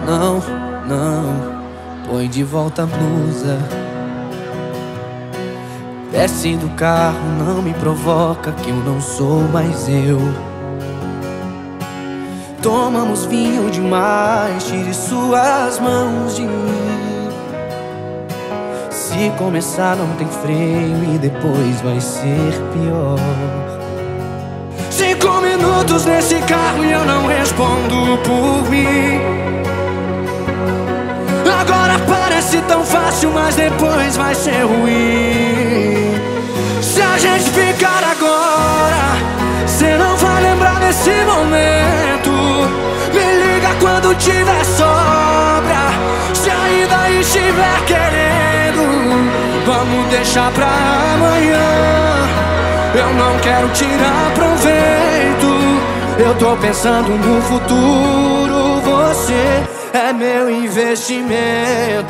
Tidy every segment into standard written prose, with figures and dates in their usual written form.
Não, não, põe de volta a blusa. Desce do carro, não me provoca, que eu não sou mais eu. Tomamos vinho demais, tire suas mãos de mim. Se começar não tem freio e depois vai ser pior. 5 minutos nesse carro e eu não respondo por mim. Agora parece tão fácil, mas depois vai ser ruim. Se a gente ficar agora, cê não vai lembrar desse momento. Me liga quando tiver sobra, se ainda estiver querendo. Vamos deixar pra amanhã, eu não quero tirar proveito. Eu tô pensando no futuro, você é meu investimento.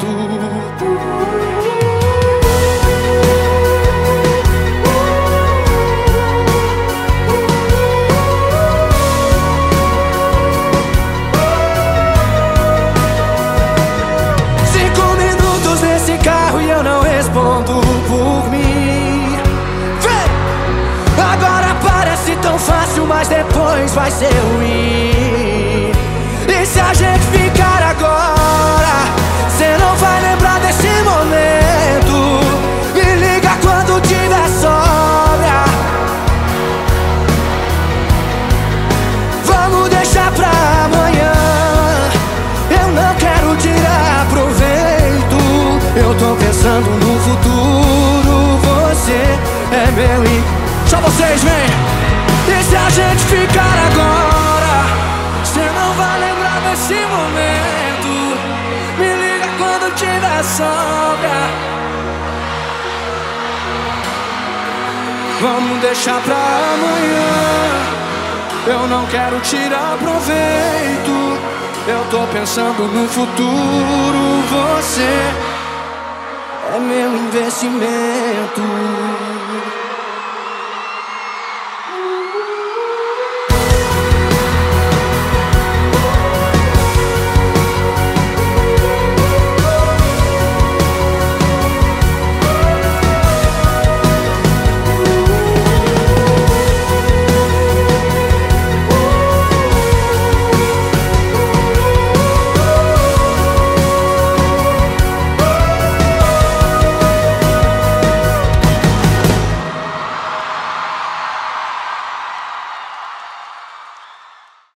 5 minutos nesse carro e eu não respondo por mim. Vem! Agora parece tão fácil, mas depois vai ser ruim. E se a gente ficar agora, cê não vai lembrar desse momento. Me liga quando tiver sobra, vamos deixar pra amanhã. Eu não quero tirar proveito, eu tô pensando no futuro. Você é meu só vocês, vem! E se a gente ficar agora, cê não vai lembrar desse momento. Me liga quando tiver sobra, vamos deixar pra amanhã. Eu não quero tirar proveito, eu tô pensando no futuro. Você é meu investimento.